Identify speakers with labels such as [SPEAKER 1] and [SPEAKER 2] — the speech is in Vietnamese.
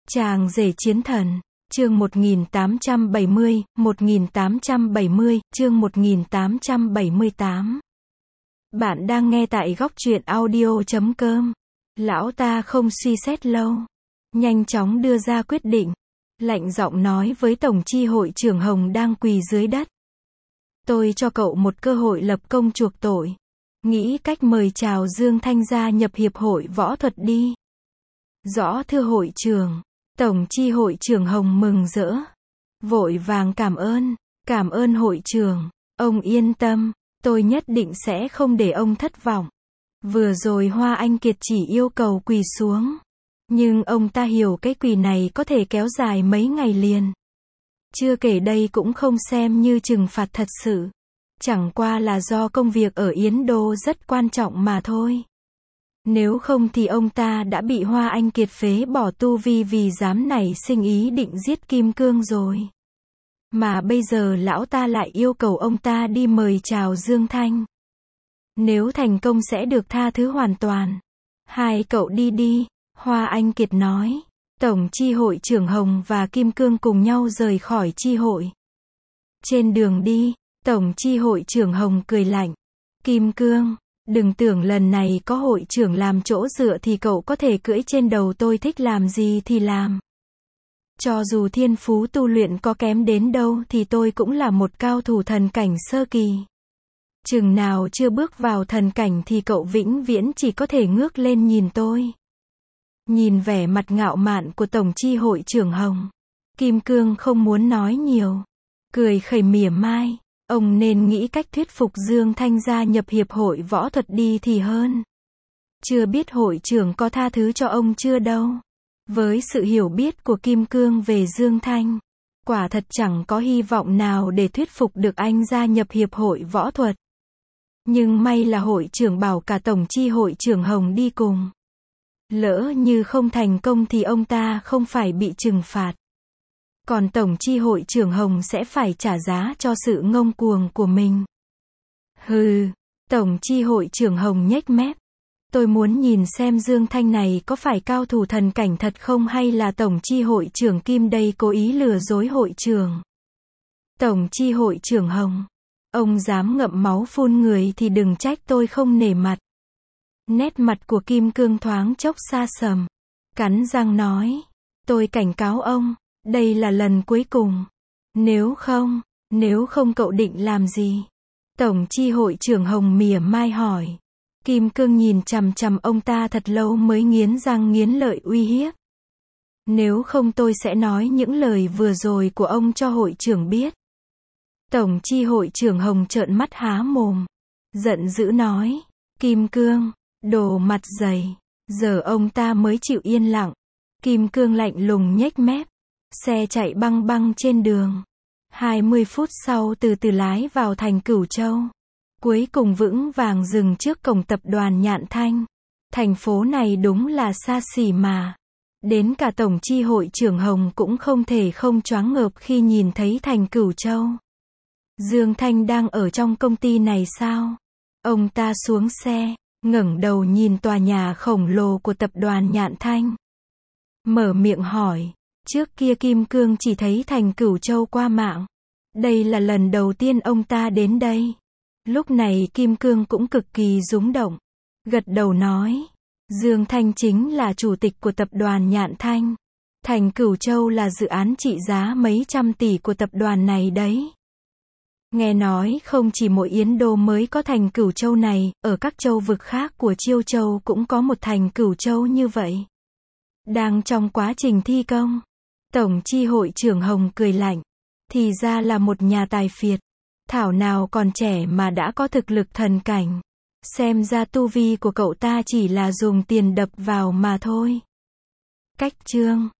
[SPEAKER 1] Chàng rể chiến thần, chương 1870, 1870, chương 1878. Bạn đang nghe tại góc truyện audio.com. Lão ta không suy xét lâu, nhanh chóng đưa ra quyết định, lạnh giọng nói với Tổng chi hội trưởng Hồng đang quỳ dưới đất. Tôi cho cậu một cơ hội lập công chuộc tội. Nghĩ cách mời chào Dương Thanh gia nhập hiệp hội võ thuật đi. Rõ thưa hội trưởng. Tổng chi hội trưởng Hồng mừng rỡ, vội vàng cảm ơn hội trưởng, ông yên tâm, tôi nhất định sẽ không để ông thất vọng. Vừa rồi Hoa Anh Kiệt chỉ yêu cầu quỳ xuống, nhưng ông ta hiểu cái quỳ này có thể kéo dài mấy ngày liền. Chưa kể đây cũng không xem như trừng phạt thật sự, chẳng qua là do công việc ở Yến Đô rất quan trọng mà thôi. Nếu không thì ông ta đã bị Hoa Anh Kiệt phế bỏ tu vi vì dám nảy sinh ý định giết Kim Cương rồi. Mà bây giờ lão ta lại yêu cầu ông ta đi mời chào Dương Thanh. Nếu thành công sẽ được tha thứ hoàn toàn. Hai cậu đi đi, Hoa Anh Kiệt nói. Tổng chi hội trưởng Hồng và Kim Cương cùng nhau rời khỏi chi hội. Trên đường đi, Tổng chi hội trưởng Hồng cười lạnh. Kim Cương, đừng tưởng lần này có hội trưởng làm chỗ dựa thì cậu có thể cưỡi trên đầu tôi, thích làm gì thì làm. Cho dù thiên phú tu luyện có kém đến đâu thì tôi cũng là một cao thủ thần cảnh sơ kỳ. Chừng nào chưa bước vào thần cảnh thì cậu vĩnh viễn chỉ có thể ngước lên nhìn tôi. Nhìn vẻ mặt ngạo mạn của Tổng chi hội trưởng Hồng, Kim Cương không muốn nói nhiều, cười khẩy mỉa mai. Ông nên nghĩ cách thuyết phục Dương Thanh gia nhập hiệp hội võ thuật đi thì hơn. Chưa biết hội trưởng có tha thứ cho ông chưa đâu. Với sự hiểu biết của Kim Cương về Dương Thanh, quả thật chẳng có hy vọng nào để thuyết phục được anh gia nhập hiệp hội võ thuật. Nhưng may là hội trưởng bảo cả Tổng chi hội trưởng Hồng đi cùng. Lỡ như không thành công thì ông ta không phải bị trừng phạt. Còn Tổng chi hội trưởng Hồng sẽ phải trả giá cho sự ngông cuồng của mình. Hừ, Tổng chi hội trưởng Hồng nhếch mép. Tôi muốn nhìn xem Dương Thanh này có phải cao thủ thần cảnh thật không hay là Tổng chi hội trưởng Kim đây cố ý lừa dối hội trưởng. Tổng chi hội trưởng Hồng, ông dám ngậm máu phun người thì đừng trách tôi không nể mặt. Nét mặt của Kim Cương thoáng chốc xa sầm, cắn răng nói, tôi cảnh cáo ông. Đây là lần cuối cùng. Nếu không cậu định làm gì? Tổng chi hội trưởng Hồng mỉa mai hỏi. Kim Cương nhìn chằm chằm ông ta thật lâu mới nghiến răng nghiến lợi uy hiếp. Nếu không tôi sẽ nói những lời vừa rồi của ông cho hội trưởng biết. Tổng chi hội trưởng Hồng trợn mắt há mồm, giận dữ nói. Kim Cương, đồ mặt dày. Giờ ông ta mới chịu yên lặng. Kim Cương lạnh lùng nhếch mép. Xe chạy băng băng trên đường. 20 phút sau từ từ lái vào thành Cửu Châu. Cuối cùng vững vàng dừng trước cổng tập đoàn Nhạn Thanh. Thành phố này đúng là xa xỉ mà. Đến cả Tổng chi hội trưởng Hồng cũng không thể không choáng ngợp khi nhìn thấy thành Cửu Châu. Dương Thanh đang ở trong công ty này sao? Ông ta xuống xe, ngẩng đầu nhìn tòa nhà khổng lồ của tập đoàn Nhạn Thanh. Mở miệng hỏi. Trước kia Kim Cương chỉ thấy thành Cửu Châu qua mạng. Đây là lần đầu tiên ông ta đến đây. Lúc này Kim Cương cũng cực kỳ rúng động. Gật đầu nói. Dương Thanh chính là chủ tịch của tập đoàn Nhạn Thanh. Thành Cửu Châu là dự án trị giá mấy trăm tỷ của tập đoàn này đấy. Nghe nói không chỉ mỗi Yến Đô mới có thành Cửu Châu này, ở các châu vực khác của Chiêu Châu cũng có một thành Cửu Châu như vậy. Đang trong quá trình thi công. Tổng chi hội trưởng Hồng cười lạnh. Thì ra là một nhà tài phiệt. Thảo nào còn trẻ mà đã có thực lực thần cảnh. Xem ra tu vi của cậu ta chỉ là dùng tiền đập vào mà thôi. Cách chương